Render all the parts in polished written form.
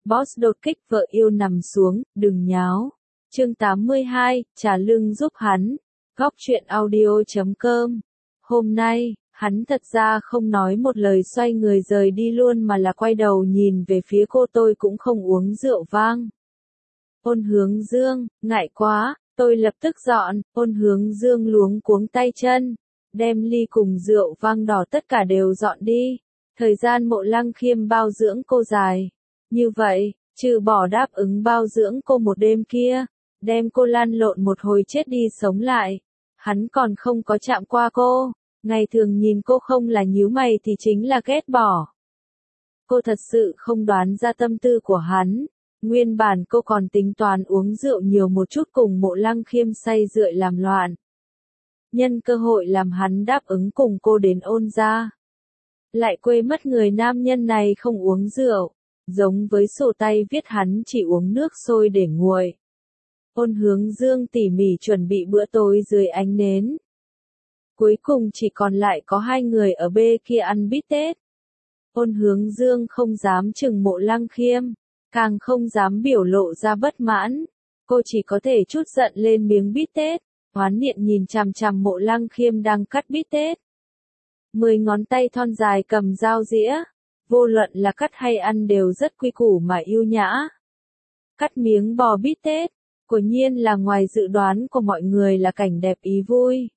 Boss đột kích vợ yêu nằm xuống, đừng nháo. Chương 82, trả lưng giúp hắn. Góc truyện audio.com. Hôm nay, hắn thật ra không nói một lời xoay người rời đi luôn mà là quay đầu nhìn về phía cô. Tôi cũng không uống rượu vang. Ôn Hướng Dương, ngại quá, tôi lập tức dọn. Ôn Hướng Dương luống cuống tay chân, đem ly cùng rượu vang đỏ tất cả đều dọn đi. Thời gian Mộ Lăng Khiêm bao dưỡng cô dài như vậy, trừ bỏ đáp ứng bao dưỡng cô một đêm kia, đem cô lăn lộn một hồi chết đi sống lại, hắn còn không có chạm qua cô. Ngày thường nhìn cô không là nhíu mày thì chính là ghét bỏ. Cô thật sự không đoán ra tâm tư của hắn. Nguyên bản cô còn tính toán uống rượu nhiều một chút cùng Mộ Lăng Khiêm say rượu làm loạn. Nhân cơ hội làm hắn đáp ứng cùng cô đến Ôn gia. Lại quên mất người nam nhân này không uống rượu, giống với sổ tay viết hắn chỉ uống nước sôi để nguội. Ôn Hướng Dương tỉ mỉ chuẩn bị bữa tối dưới ánh nến. Cuối cùng chỉ còn lại có hai người ở bên kia ăn bít tết. Ôn Hướng Dương không dám chừng Mộ Lăng Khiêm, càng không dám biểu lộ ra bất mãn. Cô chỉ có thể chút giận lên miếng bít tết, oán niệm nhìn chằm chằm Mộ Lăng Khiêm đang cắt bít tết. 10 ngón tay thon dài cầm dao dĩa, vô luận là cắt hay ăn đều rất quy củ mà yêu nhã. Cắt miếng bò bít tết, quả nhiên là ngoài dự đoán của mọi người là cảnh đẹp ý vui.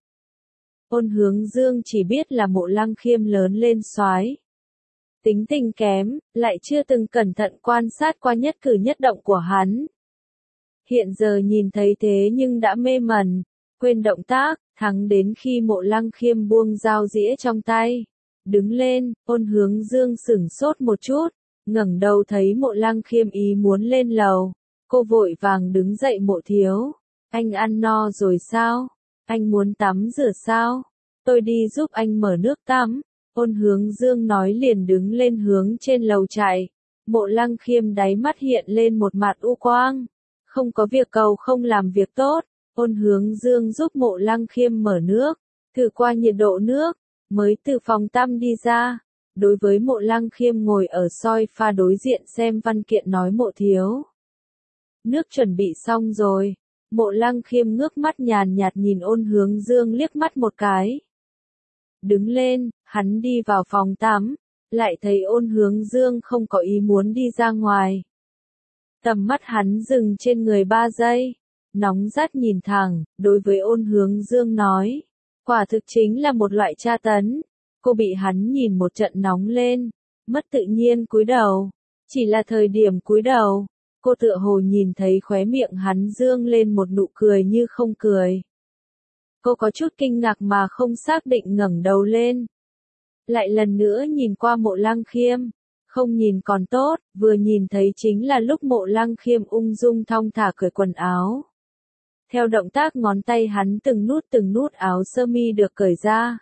Ôn Hướng Dương chỉ biết là Mộ Lăng Khiêm lớn lên soái, tính tình kém, lại chưa từng cẩn thận quan sát qua nhất cử nhất động của hắn. Hiện giờ nhìn thấy thế nhưng đã mê mẩn, quên động tác, thắng đến khi Mộ Lăng Khiêm buông dao dĩa trong tay. Đứng lên, Ôn Hướng Dương sửng sốt một chút, ngẩng đầu thấy Mộ Lăng Khiêm ý muốn lên lầu. Cô vội vàng đứng dậy. Mộ thiếu, anh ăn no rồi sao? Anh muốn tắm rửa sao? Tôi đi giúp anh mở nước tắm. Ôn Hướng Dương nói liền đứng lên hướng trên lầu chạy. Mộ Lăng Khiêm đáy mắt hiện lên một mặt u quang. Không có việc cầu không làm việc tốt. Ôn Hướng Dương giúp Mộ Lăng Khiêm mở nước, thử qua nhiệt độ nước, mới từ phòng tắm đi ra. Đối với Mộ Lăng Khiêm ngồi ở soi pha đối diện xem văn kiện nói Mộ thiếu, nước chuẩn bị xong rồi. Mộ Lăng Khiêm ngước mắt nhàn nhạt nhìn Ôn Hướng Dương liếc mắt một cái. Đứng lên, hắn đi vào phòng tắm, lại thấy Ôn Hướng Dương không có ý muốn đi ra ngoài. Tầm mắt hắn dừng trên người 3 giây. Nóng rát nhìn thẳng, đối với Ôn Hướng Dương nói. Quả thực chính là một loại tra tấn. Cô bị hắn nhìn một trận nóng lên, mất tự nhiên cúi đầu. Chỉ là thời điểm cúi đầu, cô tựa hồ nhìn thấy khóe miệng hắn dương lên một nụ cười như không cười. Cô có chút kinh ngạc mà không xác định ngẩng đầu lên. Lại lần nữa nhìn qua Mộ Lăng Khiêm. Không nhìn còn tốt, vừa nhìn thấy chính là lúc Mộ Lăng Khiêm ung dung thong thả cởi quần áo. Theo động tác ngón tay hắn từng nút áo sơ mi được cởi ra.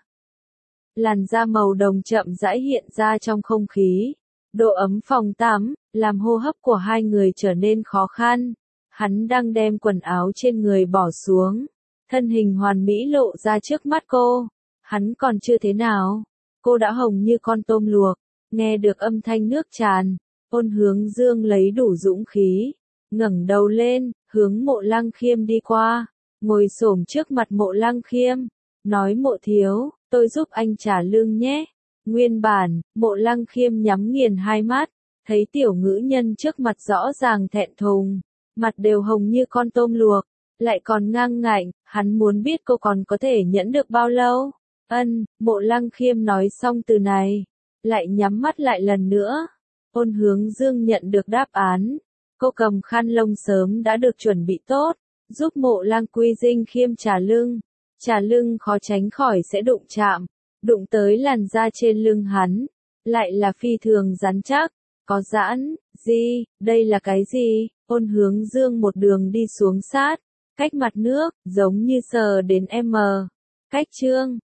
Làn da màu đồng chậm rãi hiện ra trong không khí. Độ ấm phòng tắm, làm hô hấp của hai người trở nên khó khăn. Hắn đang đem quần áo trên người bỏ xuống. Thân hình hoàn mỹ lộ ra trước mắt cô. Hắn còn chưa thế nào. Cô đã hồng như con tôm luộc. Nghe được âm thanh nước tràn. Ôn Hướng Dương lấy đủ dũng khí. Ngẩng đầu lên, hướng Mộ Lăng Khiêm đi qua, ngồi xổm trước mặt Mộ Lăng Khiêm, nói Mộ thiếu, tôi giúp anh trả lương nhé. Nguyên bản, Mộ Lăng Khiêm nhắm nghiền hai mắt, thấy tiểu ngữ nhân trước mặt rõ ràng thẹn thùng, mặt đều hồng như con tôm luộc, lại còn ngang ngạnh, hắn muốn biết cô còn có thể nhẫn được bao lâu. Mộ Lăng Khiêm nói xong từ này, lại nhắm mắt lại lần nữa. Ôn Hướng Dương nhận được đáp án. Cô cầm khăn lông sớm đã được chuẩn bị tốt, giúp Mộ Lăng Quy Dinh Khiêm trả lưng. Trả lưng khó tránh khỏi sẽ đụng chạm, đụng tới làn da trên lưng hắn, lại là phi thường rắn chắc, có giãn, gì, đây là cái gì? Ôn Hướng Dương một đường đi xuống sát, cách mặt nước, giống như sờ đến cách chương